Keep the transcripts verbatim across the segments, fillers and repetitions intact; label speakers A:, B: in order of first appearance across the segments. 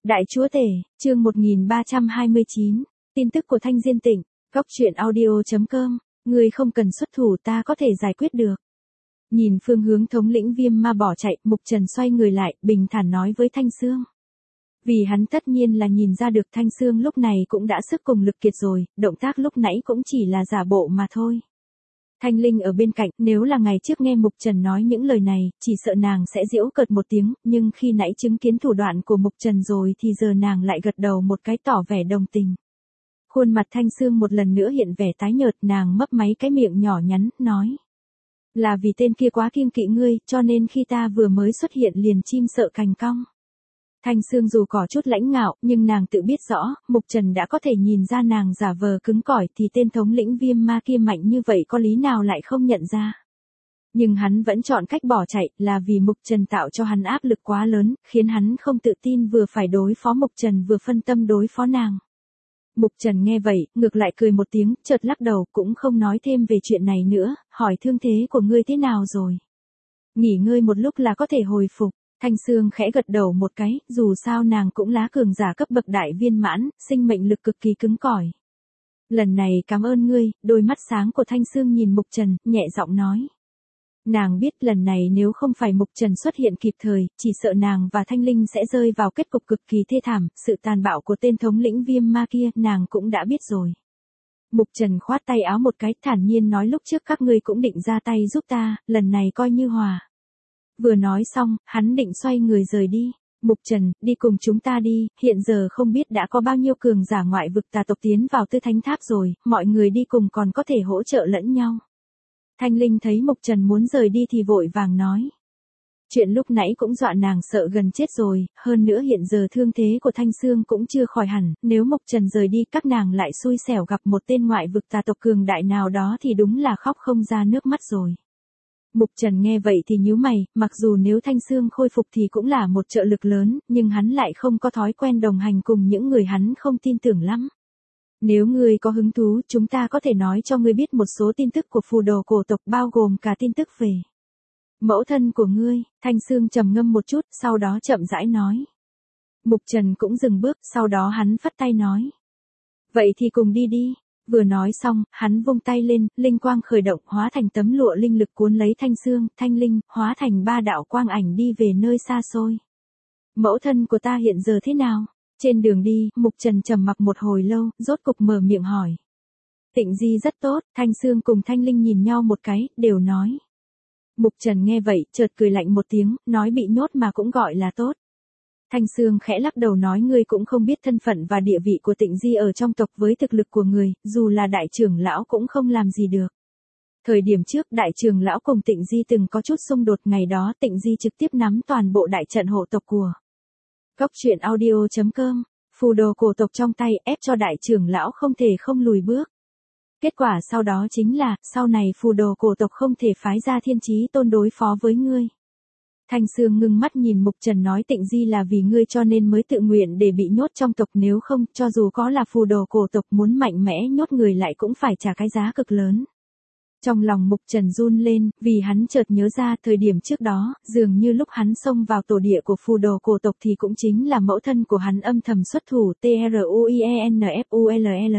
A: Đại chúa tể, chương một nghìn ba trăm hai mươi chín, tin tức của Thanh Diên Tịnh, góc truyện audio chấm com, ngươi không cần xuất thủ ta có thể giải quyết được. Nhìn phương hướng thống lĩnh Viêm Ma bỏ chạy, Mục Trần xoay người lại, bình thản nói với Thanh Sương. Vì hắn tất nhiên là nhìn ra được Thanh Sương lúc này cũng đã sức cùng lực kiệt rồi, động tác lúc nãy cũng chỉ là giả bộ mà thôi. Thanh Linh ở bên cạnh, nếu là ngày trước nghe Mục Trần nói những lời này, chỉ sợ nàng sẽ giễu cợt một tiếng, nhưng khi nãy chứng kiến thủ đoạn của Mục Trần rồi thì giờ nàng lại gật đầu một cái tỏ vẻ đồng tình. Khuôn mặt Thanh Sương một lần nữa hiện vẻ tái nhợt, nàng mấp máy cái miệng nhỏ nhắn, nói. Là vì tên kia quá kiêng kỵ ngươi, cho nên khi ta vừa mới xuất hiện liền chim sợ cành cong. Thanh Sương dù có chút lãnh ngạo, nhưng nàng tự biết rõ, Mục Trần đã có thể nhìn ra nàng giả vờ cứng cỏi thì tên thống lĩnh Viêm Ma kia mạnh như vậy có lý nào lại không nhận ra. Nhưng hắn vẫn chọn cách bỏ chạy là vì Mục Trần tạo cho hắn áp lực quá lớn, khiến hắn không tự tin vừa phải đối phó Mục Trần vừa phân tâm đối phó nàng. Mục Trần nghe vậy, ngược lại cười một tiếng, chợt lắc đầu cũng không nói thêm về chuyện này nữa, hỏi thương thế của ngươi thế nào rồi. Nghỉ ngơi một lúc là có thể hồi phục. Thanh Sương khẽ gật đầu một cái, dù sao nàng cũng lá cường giả cấp bậc đại viên mãn, sinh mệnh lực cực kỳ cứng cỏi. Lần này cảm ơn ngươi, đôi mắt sáng của Thanh Sương nhìn Mục Trần, nhẹ giọng nói. Nàng biết lần này nếu không phải Mục Trần xuất hiện kịp thời, chỉ sợ nàng và Thanh Linh sẽ rơi vào kết cục cực kỳ thê thảm, sự tàn bạo của tên thống lĩnh Viêm Ma kia nàng cũng đã biết rồi. Mục Trần khoát tay áo một cái, thản nhiên nói lúc trước các ngươi cũng định ra tay giúp ta, lần này coi như hòa. Vừa nói xong, hắn định xoay người rời đi. Mục Trần, đi cùng chúng ta đi, hiện giờ không biết đã có bao nhiêu cường giả ngoại vực tà tộc tiến vào Tư Thánh Tháp rồi, mọi người đi cùng còn có thể hỗ trợ lẫn nhau. Thanh Linh thấy Mục Trần muốn rời đi thì vội vàng nói. Chuyện lúc nãy cũng dọa nàng sợ gần chết rồi, hơn nữa hiện giờ thương thế của Thanh Sương cũng chưa khỏi hẳn, nếu Mục Trần rời đi các nàng lại xui xẻo gặp một tên ngoại vực tà tộc cường đại nào đó thì đúng là khóc không ra nước mắt rồi. Mục Trần nghe vậy thì nhíu mày, mặc dù nếu Thanh Sương khôi phục thì cũng là một trợ lực lớn, nhưng hắn lại không có thói quen đồng hành cùng những người hắn không tin tưởng lắm. Nếu ngươi có hứng thú, chúng ta có thể nói cho ngươi biết một số tin tức của phù đồ cổ tộc bao gồm cả tin tức về mẫu thân của ngươi. Thanh Sương trầm ngâm một chút, sau đó chậm rãi nói. Mục Trần cũng dừng bước, sau đó hắn phất tay nói. Vậy thì cùng đi đi. Vừa nói xong, hắn vung tay lên, linh quang khởi động hóa thành tấm lụa linh lực cuốn lấy Thanh Sương, Thanh Linh, hóa thành ba đạo quang ảnh đi về nơi xa xôi. Mẫu thân của ta hiện giờ thế nào? Trên đường đi, Mục Trần trầm mặc một hồi lâu, rốt cục mở miệng hỏi. Tịnh Di rất tốt, Thanh Sương cùng Thanh Linh nhìn nhau một cái, đều nói. Mục Trần nghe vậy, chợt cười lạnh một tiếng, nói bị nhốt mà cũng gọi là tốt. Thanh Sương khẽ lắc đầu nói ngươi cũng không biết thân phận và địa vị của Tịnh Di ở trong tộc với thực lực của người, dù là đại trưởng lão cũng không làm gì được. Thời điểm trước đại trưởng lão cùng Tịnh Di từng có chút xung đột, ngày đó Tịnh Di trực tiếp nắm toàn bộ đại trận hộ tộc của. Góc truyện audio chấm com, phù đồ cổ tộc trong tay ép cho đại trưởng lão không thể không lùi bước. Kết quả sau đó chính là, sau này phù đồ cổ tộc không thể phái ra Thiên Chí Tôn đối phó với ngươi. Thanh Sương ngưng mắt nhìn Mục Trần nói Tịnh Di là vì ngươi cho nên mới tự nguyện để bị nhốt trong tộc, nếu không, cho dù có là phù đồ cổ tộc muốn mạnh mẽ nhốt người lại cũng phải trả cái giá cực lớn. Trong lòng Mục Trần run lên, vì hắn chợt nhớ ra thời điểm trước đó, dường như lúc hắn xông vào tổ địa của phù đồ cổ tộc thì cũng chính là mẫu thân của hắn âm thầm xuất thủ T R U I E N F U L L.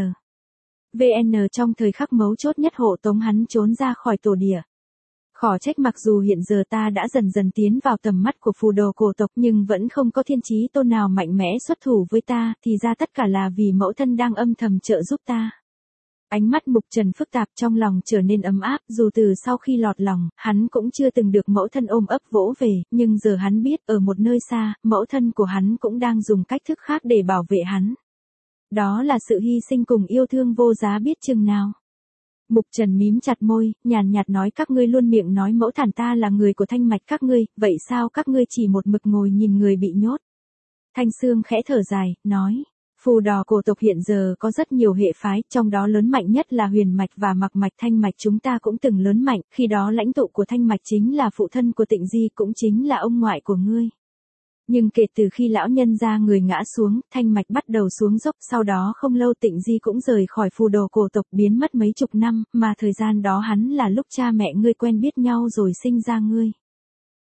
A: V N trong thời khắc mấu chốt nhất hộ tống hắn trốn ra khỏi tổ địa. Khó trách mặc dù hiện giờ ta đã dần dần tiến vào tầm mắt của phù đồ cổ tộc nhưng vẫn không có Thiên Chí Tôn nào mạnh mẽ xuất thủ với ta, thì ra tất cả là vì mẫu thân đang âm thầm trợ giúp ta. Ánh mắt Mục Trần phức tạp, trong lòng trở nên ấm áp, dù từ sau khi lọt lòng, hắn cũng chưa từng được mẫu thân ôm ấp vỗ về, nhưng giờ hắn biết ở một nơi xa, mẫu thân của hắn cũng đang dùng cách thức khác để bảo vệ hắn. Đó là sự hy sinh cùng yêu thương vô giá biết chừng nào. Mục Trần mím chặt môi, nhàn nhạt nói các ngươi luôn miệng nói mẫu thản ta là người của thanh mạch các ngươi, vậy sao các ngươi chỉ một mực ngồi nhìn người bị nhốt? Thanh Sương khẽ thở dài, nói, phù đò cổ tộc hiện giờ có rất nhiều hệ phái, trong đó lớn mạnh nhất là huyền mạch và mặc mạch. Thanh mạch chúng ta cũng từng lớn mạnh, khi đó lãnh tụ của thanh mạch chính là phụ thân của Tịnh Di, cũng chính là ông ngoại của ngươi. Nhưng kể từ khi lão nhân gia người ngã xuống, thanh mạch bắt đầu xuống dốc, sau đó không lâu Tịnh Di cũng rời khỏi phù đồ cổ tộc biến mất mấy chục năm, mà thời gian đó hắn là lúc cha mẹ ngươi quen biết nhau rồi sinh ra ngươi.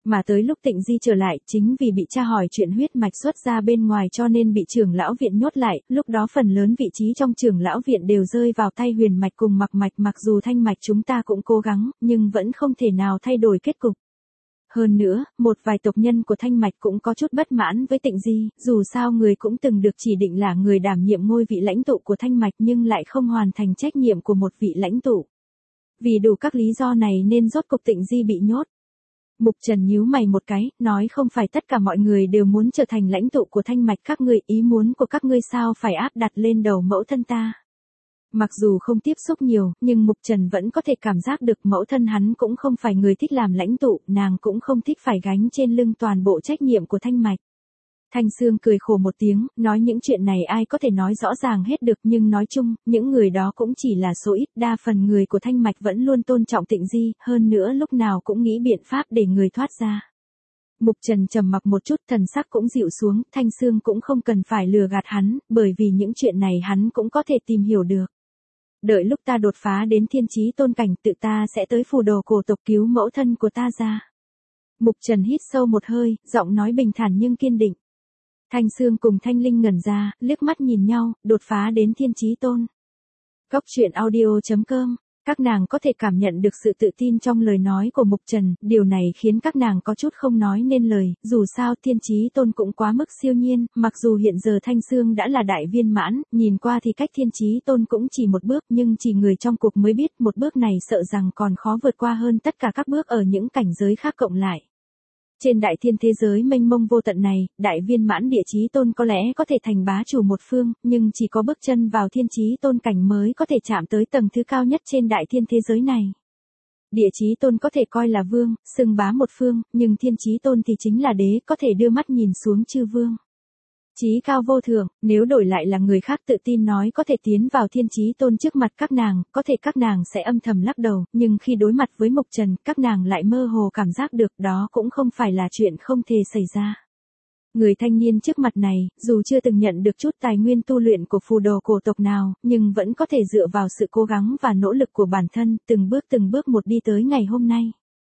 A: Mà tới lúc Tịnh Di trở lại, chính vì bị tra hỏi chuyện huyết mạch xuất ra bên ngoài cho nên bị trưởng lão viện nhốt lại, lúc đó phần lớn vị trí trong trưởng lão viện đều rơi vào tay Huyền mạch cùng Mặc mạch, mặc dù Thanh mạch chúng ta cũng cố gắng, nhưng vẫn không thể nào thay đổi kết cục. Hơn nữa, một vài tộc nhân của Thanh mạch cũng có chút bất mãn với Tịnh Di, dù sao người cũng từng được chỉ định là người đảm nhiệm ngôi vị lãnh tụ của Thanh mạch nhưng lại không hoàn thành trách nhiệm của một vị lãnh tụ. Vì đủ các lý do này nên rốt cục Tịnh Di bị nhốt. Mục Trần nhíu mày một cái, nói không phải tất cả mọi người đều muốn trở thành lãnh tụ của Thanh mạch, các ngươi ý muốn của các ngươi sao phải áp đặt lên đầu mẫu thân ta. Mặc dù không tiếp xúc nhiều, nhưng Mục Trần vẫn có thể cảm giác được mẫu thân hắn cũng không phải người thích làm lãnh tụ, nàng cũng không thích phải gánh trên lưng toàn bộ trách nhiệm của Thanh mạch. Thanh Sương cười khổ một tiếng, nói những chuyện này ai có thể nói rõ ràng hết được, nhưng nói chung, những người đó cũng chỉ là số ít, đa phần người của Thanh mạch vẫn luôn tôn trọng Tịnh Di, hơn nữa lúc nào cũng nghĩ biện pháp để người thoát ra. Mục Trần trầm mặc một chút, thần sắc cũng dịu xuống, Thanh Sương cũng không cần phải lừa gạt hắn, bởi vì những chuyện này hắn cũng có thể tìm hiểu được. Đợi lúc ta đột phá đến thiên chí tôn cảnh, tự ta sẽ tới phù đồ cổ tộc cứu mẫu thân của ta ra. Mục Trần hít sâu một hơi, giọng nói bình thản nhưng kiên định. Thanh Sương cùng Thanh Linh ngẩn ra, liếc mắt nhìn nhau, đột phá đến thiên chí tôn. Góc truyện audio chấm com, các nàng có thể cảm nhận được sự tự tin trong lời nói của Mục Trần, điều này khiến các nàng có chút không nói nên lời, dù sao thiên chí tôn cũng quá mức siêu nhiên, mặc dù hiện giờ Thanh Sương đã là đại viên mãn, nhìn qua thì cách thiên chí tôn cũng chỉ một bước, nhưng chỉ người trong cuộc mới biết một bước này sợ rằng còn khó vượt qua hơn tất cả các bước ở những cảnh giới khác cộng lại. Trên đại thiên thế giới mênh mông vô tận này, đại viên mãn địa chí tôn có lẽ có thể thành bá chủ một phương, nhưng chỉ có bước chân vào thiên chí tôn cảnh mới có thể chạm tới tầng thứ cao nhất trên đại thiên thế giới này. Địa chí tôn có thể coi là vương, xưng bá một phương, nhưng thiên chí tôn thì chính là đế, có thể đưa mắt nhìn xuống chư vương. Chí cao vô thượng, nếu đổi lại là người khác tự tin nói có thể tiến vào thiên chí tôn trước mặt các nàng, có thể các nàng sẽ âm thầm lắc đầu, nhưng khi đối mặt với Mục Trần, các nàng lại mơ hồ cảm giác được đó cũng không phải là chuyện không thể xảy ra. Người thanh niên trước mặt này, dù chưa từng nhận được chút tài nguyên tu luyện của phù đồ cổ tộc nào, nhưng vẫn có thể dựa vào sự cố gắng và nỗ lực của bản thân, từng bước từng bước một đi tới ngày hôm nay.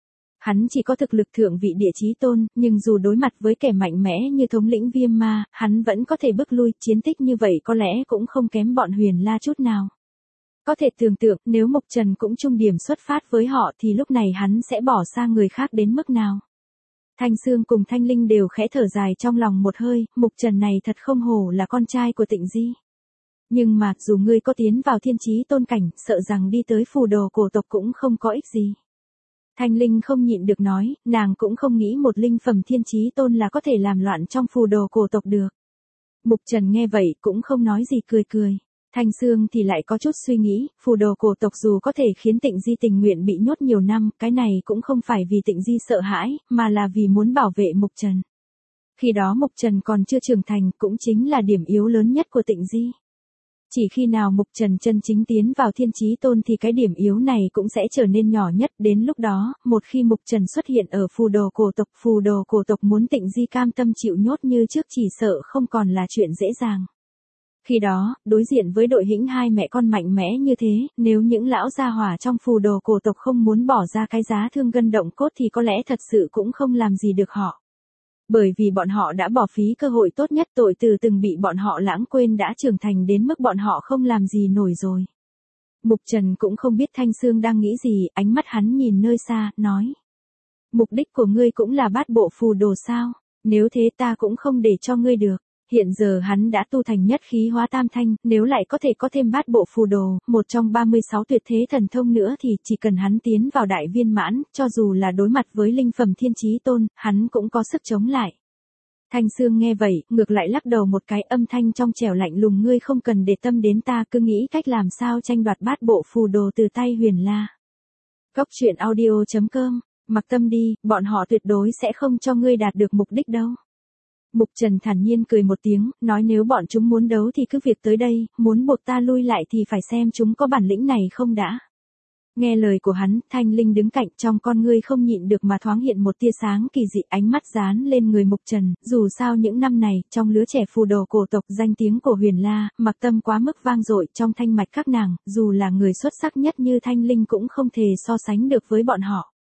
A: Hắn chỉ có thực lực thượng vị địa chí tôn, nhưng dù đối mặt với kẻ mạnh mẽ như thống lĩnh Viêm Ma, hắn vẫn có thể bước lui, chiến tích như vậy có lẽ cũng không kém bọn Huyền La chút nào. Có thể tưởng tượng, nếu Mục Trần cũng chung điểm xuất phát với họ thì lúc này hắn sẽ bỏ xa người khác đến mức nào. Thanh Sương cùng Thanh Linh đều khẽ thở dài trong lòng một hơi, Mục Trần này thật không hổ là con trai của Tịnh Di. Nhưng mà, dù ngươi có tiến vào thiên chí tôn cảnh, sợ rằng đi tới phù đồ cổ tộc cũng không có ích gì. Thanh Linh không nhịn được nói, nàng cũng không nghĩ một linh phẩm thiên chí tôn là có thể làm loạn trong phù đồ cổ tộc được. Mục Trần nghe vậy cũng không nói gì, cười cười. Thanh Sương thì lại có chút suy nghĩ, phù đồ cổ tộc dù có thể khiến Tịnh Di tình nguyện bị nhốt nhiều năm, cái này cũng không phải vì Tịnh Di sợ hãi, mà là vì muốn bảo vệ Mục Trần. Khi đó Mục Trần còn chưa trưởng thành, cũng chính là điểm yếu lớn nhất của Tịnh Di. Chỉ khi nào Mục Trần chân chính tiến vào thiên chí tôn thì cái điểm yếu này cũng sẽ trở nên nhỏ nhất, đến lúc đó, một khi Mục Trần xuất hiện ở phù đồ cổ tộc, phù đồ cổ tộc muốn Tịnh Di cam tâm chịu nhốt như trước chỉ sợ không còn là chuyện dễ dàng. Khi đó, đối diện với đội hĩnh hai mẹ con mạnh mẽ như thế, nếu những lão gia hỏa trong phù đồ cổ tộc không muốn bỏ ra cái giá thương gân động cốt thì có lẽ thật sự cũng không làm gì được họ. Bởi vì bọn họ đã bỏ phí cơ hội tốt nhất, tội từ từng bị bọn họ lãng quên đã trưởng thành đến mức bọn họ không làm gì nổi rồi. Mục Trần cũng không biết Thanh Sương đang nghĩ gì, ánh mắt hắn nhìn nơi xa, nói. Mục đích của ngươi cũng là bát bộ phù đồ sao? Nếu thế ta cũng không để cho ngươi được. Hiện giờ hắn đã tu thành nhất khí hóa tam thanh, nếu lại có thể có thêm bát bộ phù đồ, một trong ba mươi sáu tuyệt thế thần thông nữa thì chỉ cần hắn tiến vào đại viên mãn, cho dù là đối mặt với linh phẩm thiên chí tôn, hắn cũng có sức chống lại. Thanh Sương nghe vậy, ngược lại lắc đầu một cái, âm thanh trong trẻo lạnh lùng, ngươi không cần để tâm đến ta, cứ nghĩ cách làm sao tranh đoạt bát bộ phù đồ từ tay Huyền La. Góc truyện audio chấm com, mặc tâm đi, bọn họ tuyệt đối sẽ không cho ngươi đạt được mục đích đâu. Mục Trần thản nhiên cười một tiếng, nói nếu bọn chúng muốn đấu thì cứ việc tới đây, muốn buộc ta lui lại thì phải xem chúng có bản lĩnh này không đã. Nghe lời của hắn, Thanh Linh đứng cạnh, trong con ngươi không nhịn được mà thoáng hiện một tia sáng kỳ dị, ánh mắt dán lên người Mục Trần, dù sao những năm này, trong lứa trẻ phù đồ cổ tộc danh tiếng của Huyền La, Mặc Tâm quá mức vang dội trong thanh mạch các nàng, dù là người xuất sắc nhất như Thanh Linh cũng không thể so sánh được với bọn họ.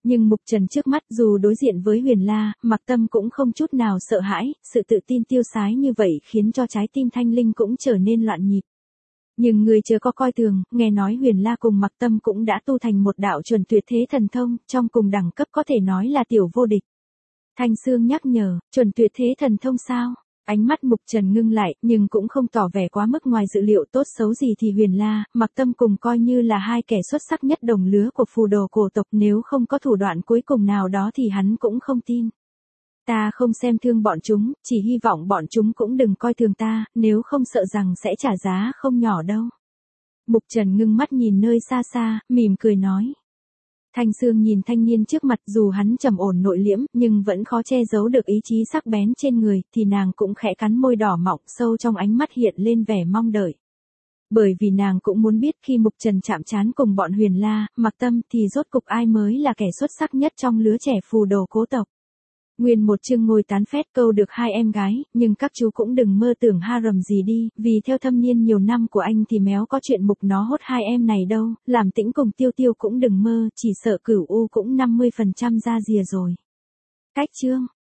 A: Nhưng Mục Trần trước mắt dù đối diện với Huyền La, Mặc Tâm cũng không chút nào sợ hãi, sự tự tin tiêu sái như vậy khiến cho trái tim Thanh Linh cũng trở nên loạn nhịp. Nhưng người chưa có coi thường, nghe nói Huyền La cùng Mặc Tâm cũng đã tu thành một đạo chuẩn tuyệt thế thần thông, trong cùng đẳng cấp có thể nói là tiểu vô địch. Thanh Sương nhắc nhở, chuẩn tuyệt thế thần thông sao? Ánh mắt Mục Trần ngưng lại, nhưng cũng không tỏ vẻ quá mức ngoài dự liệu, tốt xấu gì thì Huyền La, Mặc Tâm cùng coi như là hai kẻ xuất sắc nhất đồng lứa của phù đồ cổ tộc, nếu không có thủ đoạn cuối cùng nào đó thì hắn cũng không tin. Ta không xem thương bọn chúng, chỉ hy vọng bọn chúng cũng đừng coi thường ta, nếu không sợ rằng sẽ trả giá không nhỏ đâu. Mục Trần ngưng mắt nhìn nơi xa xa, mỉm cười nói. Thanh Sương nhìn thanh niên trước mặt, dù hắn trầm ổn nội liễm, nhưng vẫn khó che giấu được ý chí sắc bén trên người, thì nàng cũng khẽ cắn môi đỏ mọng, sâu trong ánh mắt hiện lên vẻ mong đợi. Bởi vì nàng cũng muốn biết khi Mục Trần chạm trán cùng bọn Huyền La, Mặc Tâm thì rốt cục ai mới là kẻ xuất sắc nhất trong lứa trẻ phù đồ cố tộc. Nguyên một chương ngồi tán phét câu được hai em gái, nhưng các chú cũng đừng mơ tưởng ha rầm gì đi, vì theo thâm niên nhiều năm của anh thì méo có chuyện Mục nó hốt hai em này đâu, làm Tĩnh cùng Tiêu Tiêu cũng đừng mơ, chỉ sợ Cửu U cũng năm mươi phần trăm ra rìa rồi. Cách chương